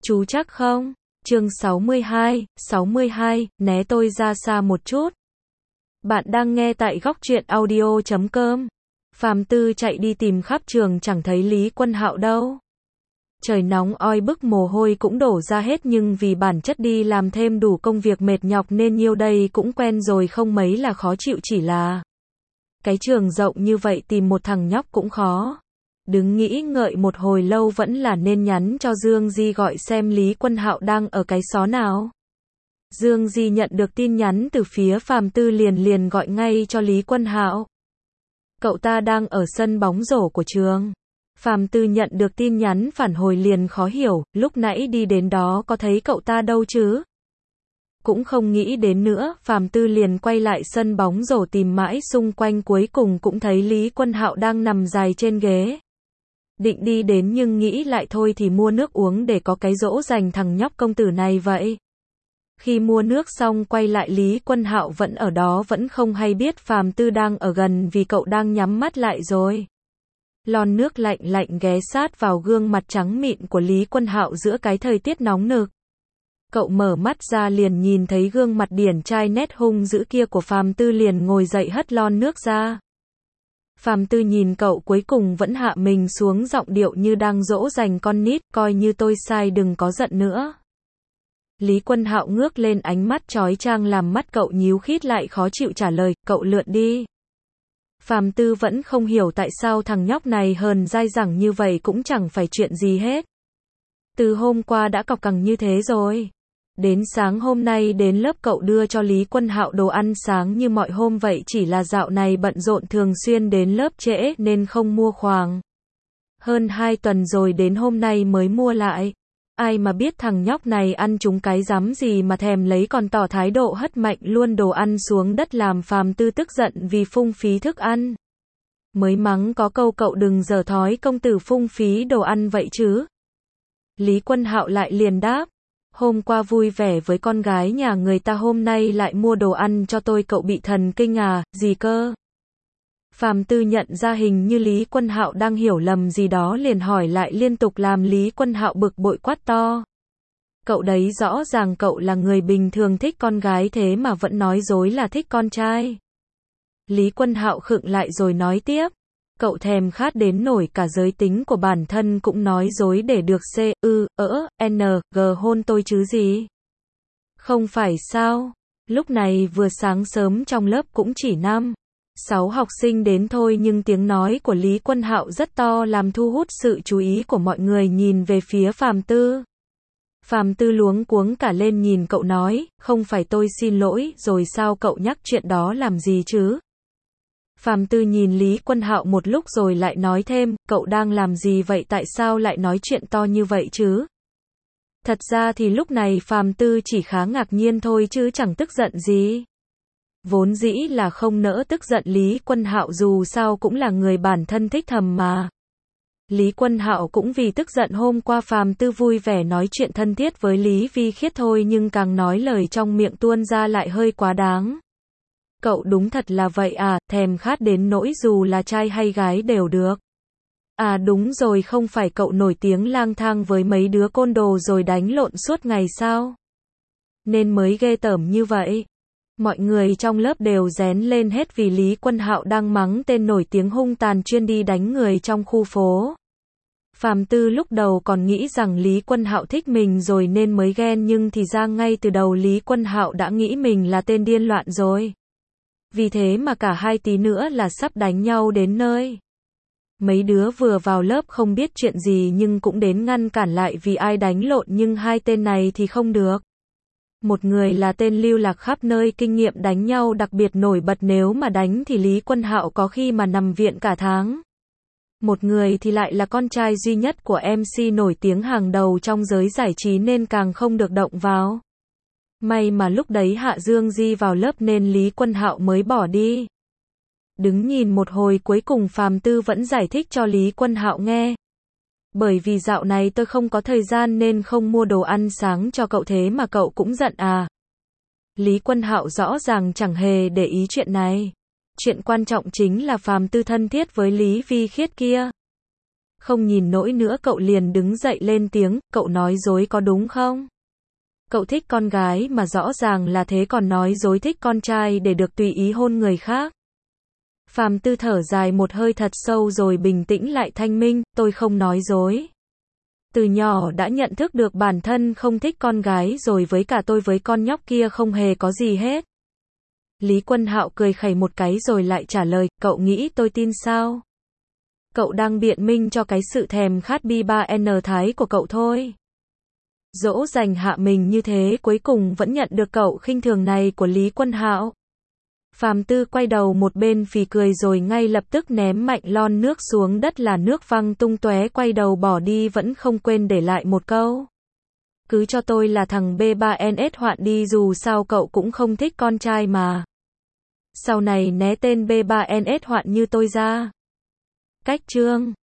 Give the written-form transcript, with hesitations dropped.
Chú chắc không? Chương 62, né tôi ra xa một chút. Bạn đang nghe tại góc truyện audio.com. Phàm Tư chạy đi tìm khắp trường chẳng thấy Lý Quân Hạo đâu. Trời nóng oi bức mồ hôi cũng đổ ra hết nhưng vì bản chất đi làm thêm đủ công việc mệt nhọc nên nhiêu đây cũng quen rồi không mấy là khó chịu, chỉ là cái trường rộng như vậy tìm một thằng nhóc cũng khó. Đứng nghĩ ngợi một hồi lâu vẫn là nên nhắn cho Dương Di gọi xem Lý Quân Hạo đang ở cái xó nào. Dương Di nhận được tin nhắn từ phía Phàm Tư liền gọi ngay cho Lý Quân Hạo. Cậu ta đang ở sân bóng rổ của trường. Phàm Tư nhận được tin nhắn phản hồi liền khó hiểu, lúc nãy đi đến đó có thấy cậu ta đâu chứ? Cũng không nghĩ đến nữa, Phàm Tư liền quay lại sân bóng rổ tìm mãi xung quanh cuối cùng cũng thấy Lý Quân Hạo đang nằm dài trên ghế. Định đi đến nhưng nghĩ lại thôi thì mua nước uống để có cái dỗ dành thằng nhóc công tử này vậy. Khi mua nước xong quay lại Lý Quân Hạo vẫn ở đó, vẫn không hay biết Phàm Tư đang ở gần vì cậu đang nhắm mắt lại rồi. Lon nước lạnh lạnh ghé sát vào gương mặt trắng mịn của Lý Quân Hạo giữa cái thời tiết nóng nực. Cậu mở mắt ra liền nhìn thấy gương mặt điển trai nét hung dữ kia của Phàm Tư liền ngồi dậy hất lon nước ra. Phàm Tư nhìn cậu cuối cùng vẫn hạ mình xuống, giọng điệu như đang dỗ dành con nít, coi như tôi sai đừng có giận nữa. Lý Quân Hạo ngước lên, ánh mắt chói chang làm mắt cậu nhíu khít lại, khó chịu trả lời, cậu lượn đi. Phàm Tư vẫn không hiểu tại sao thằng nhóc này hờn dai dẳng như vậy, cũng chẳng phải chuyện gì hết. Từ hôm qua đã cọc cằn như thế rồi. Đến sáng hôm nay đến lớp cậu đưa cho Lý Quân Hạo đồ ăn sáng như mọi hôm vậy, chỉ là dạo này bận rộn thường xuyên đến lớp trễ nên không mua, khoảng hơn 2 tuần rồi đến hôm nay mới mua lại. Ai mà biết thằng nhóc này ăn trúng cái rắm gì mà thèm lấy, còn tỏ thái độ hất mạnh luôn đồ ăn xuống đất làm Phàm Tư tức giận vì phung phí thức ăn. Mới mắng có câu cậu đừng dở thói công tử phung phí đồ ăn vậy chứ. Lý Quân Hạo lại liền đáp. Hôm qua vui vẻ với con gái nhà người ta, hôm nay lại mua đồ ăn cho tôi, cậu bị thần kinh à, gì cơ? Phàm Tư nhận ra hình như Lý Quân Hạo đang hiểu lầm gì đó liền hỏi lại liên tục làm Lý Quân Hạo bực bội quát to. Cậu đấy rõ ràng cậu là người bình thường thích con gái thế mà vẫn nói dối là thích con trai. Lý Quân Hạo khựng lại rồi nói tiếp. Cậu thèm khát đến nổi cả giới tính của bản thân cũng nói dối để được G hôn tôi chứ gì. Không phải sao? Lúc này vừa sáng sớm trong lớp cũng chỉ 5-6 học sinh đến thôi nhưng tiếng nói của Lý Quân Hạo rất to làm thu hút sự chú ý của mọi người nhìn về phía Phàm Tư. Phàm Tư luống cuống cả lên nhìn cậu nói, không phải tôi xin lỗi rồi sao, cậu nhắc chuyện đó làm gì chứ? Phàm Tư nhìn Lý Quân Hạo một lúc rồi lại nói thêm, cậu đang làm gì vậy, tại sao lại nói chuyện to như vậy chứ? Thật ra thì lúc này Phàm Tư chỉ khá ngạc nhiên thôi chứ chẳng tức giận gì. Vốn dĩ là không nỡ tức giận Lý Quân Hạo, dù sao cũng là người bản thân thích thầm mà. Lý Quân Hạo cũng vì tức giận hôm qua Phàm Tư vui vẻ nói chuyện thân thiết với Lý Vi Khiết thôi, nhưng càng nói lời trong miệng tuôn ra lại hơi quá đáng. Cậu đúng thật là vậy à, thèm khát đến nỗi dù là trai hay gái đều được. À đúng rồi, không phải cậu nổi tiếng lang thang với mấy đứa côn đồ rồi đánh lộn suốt ngày sao? Nên mới ghê tởm như vậy. Mọi người trong lớp đều rén lên hết vì Lý Quân Hạo đang mắng tên nổi tiếng hung tàn chuyên đi đánh người trong khu phố. Phàm Tư lúc đầu còn nghĩ rằng Lý Quân Hạo thích mình rồi nên mới ghen, nhưng thì ra ngay từ đầu Lý Quân Hạo đã nghĩ mình là tên điên loạn rồi. Vì thế mà cả hai tí nữa là sắp đánh nhau đến nơi. Mấy đứa vừa vào lớp không biết chuyện gì nhưng cũng đến ngăn cản lại vì ai đánh lộn, nhưng hai tên này thì không được. Một người là tên lưu lạc khắp nơi, kinh nghiệm đánh nhau đặc biệt nổi bật, nếu mà đánh thì Lý Quân Hạo có khi mà nằm viện cả tháng. Một người thì lại là con trai duy nhất của MC nổi tiếng hàng đầu trong giới giải trí nên càng không được động vào. May mà lúc đấy Hạ Dương Di vào lớp nên Lý Quân Hạo mới bỏ đi. Đứng nhìn một hồi cuối cùng Phàm Tư vẫn giải thích cho Lý Quân Hạo nghe. Bởi vì dạo này tôi không có thời gian nên không mua đồ ăn sáng cho cậu, thế mà cậu cũng giận à? Lý Quân Hạo rõ ràng chẳng hề để ý chuyện này. Chuyện quan trọng chính là Phàm Tư thân thiết với Lý Vi Khiết kia. Không nhìn nổi nữa cậu liền đứng dậy lên tiếng, cậu nói dối có đúng không? Cậu thích con gái mà rõ ràng là thế còn nói dối thích con trai để được tùy ý hôn người khác. Phàm Tư thở dài một hơi thật sâu rồi bình tĩnh lại thanh minh, tôi không nói dối. Từ nhỏ đã nhận thức được bản thân không thích con gái rồi với cả tôi với con nhóc kia không hề có gì hết. Lý Quân Hạo cười khẩy một cái rồi lại trả lời, cậu nghĩ tôi tin sao? Cậu đang biện minh cho cái sự thèm khát bi ba n thái của cậu thôi. Dỗ dành hạ mình như thế cuối cùng vẫn nhận được cậu khinh thường này của Lý Quân Hạo. Phàm Tư quay đầu một bên phì cười rồi ngay lập tức ném mạnh lon nước xuống đất là nước văng tung tóe, quay đầu bỏ đi vẫn không quên để lại một câu. Cứ cho tôi là thằng B3NS Hoạn đi, dù sao cậu cũng không thích con trai mà. Sau này né tên B3NS Hoạn như tôi ra. Cách chương